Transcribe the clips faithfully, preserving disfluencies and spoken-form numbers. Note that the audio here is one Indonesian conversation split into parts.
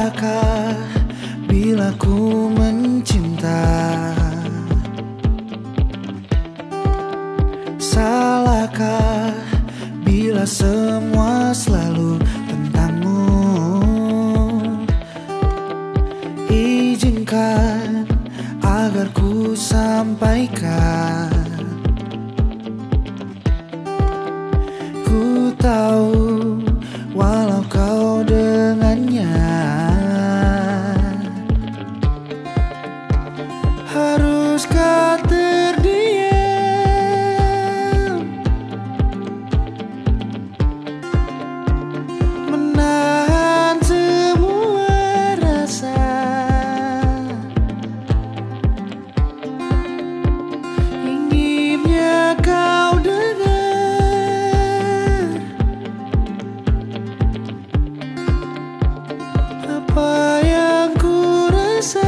Salahkah bila ku mencinta? Salahkah bila semua selalu tentangmu? Izinkan agar ku sampaikan. Ku tahu walau kau dengannya haruskah terdiam, menahan semua rasa, inginnya kau dengar apa yang ku rasa.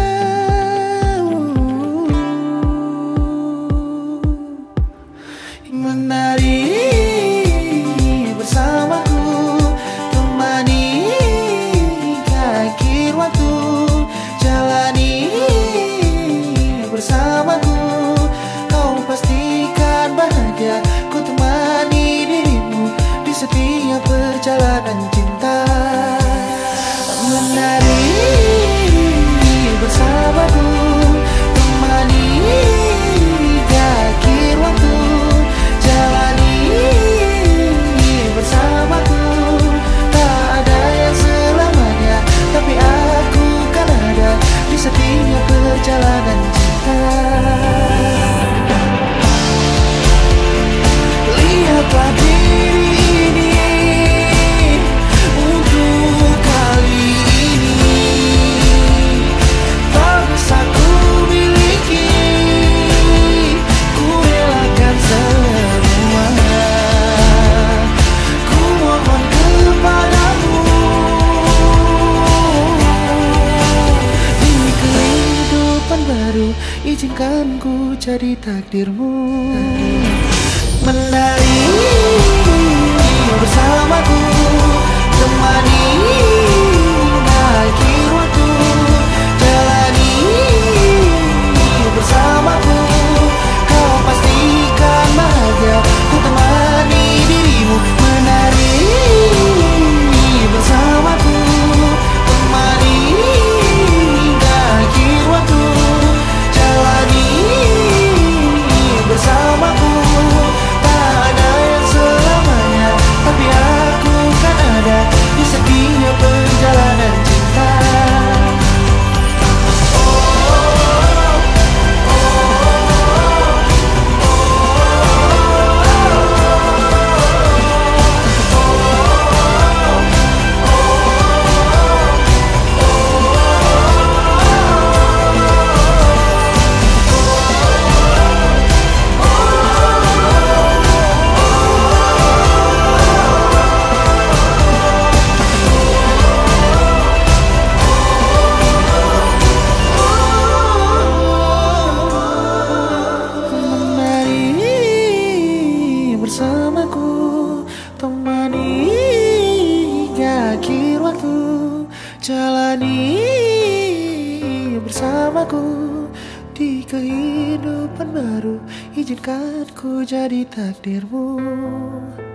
Menari bersamaku, temani hingga akhir waktu. Jalani bersamaku, kau pastikan bahagia. Ku temani dirimu di setiap perjalanan cinta. Menari bersamaku, temani hingga akhir waktu. Jalani bersamaku, tak ada yang selamanya, tapi aku kan ada di setiap perjalanan cinta. Lihatlah diri ini untuk kali ini, tak bisa ku miliki. Ku relakan semua, ku mohon kepadamu. Di kehidupan baru, izinkan ku jadi takdirmu. Menari bersamaku, temani akhir waktu. Jalani bersamaku, kau pastikan bahagia. Ku temani dirimu. Menari bersamaku, temani akhir waktu. Jalani bersamaku, tak ada yang selamanya, tapi aku kan ada di setiap perjalanan cinta. Bersamaku, temani hingga akhir waktu. Jalani bersamaku di kehidupan baru. Izinkan ku jadi takdirmu.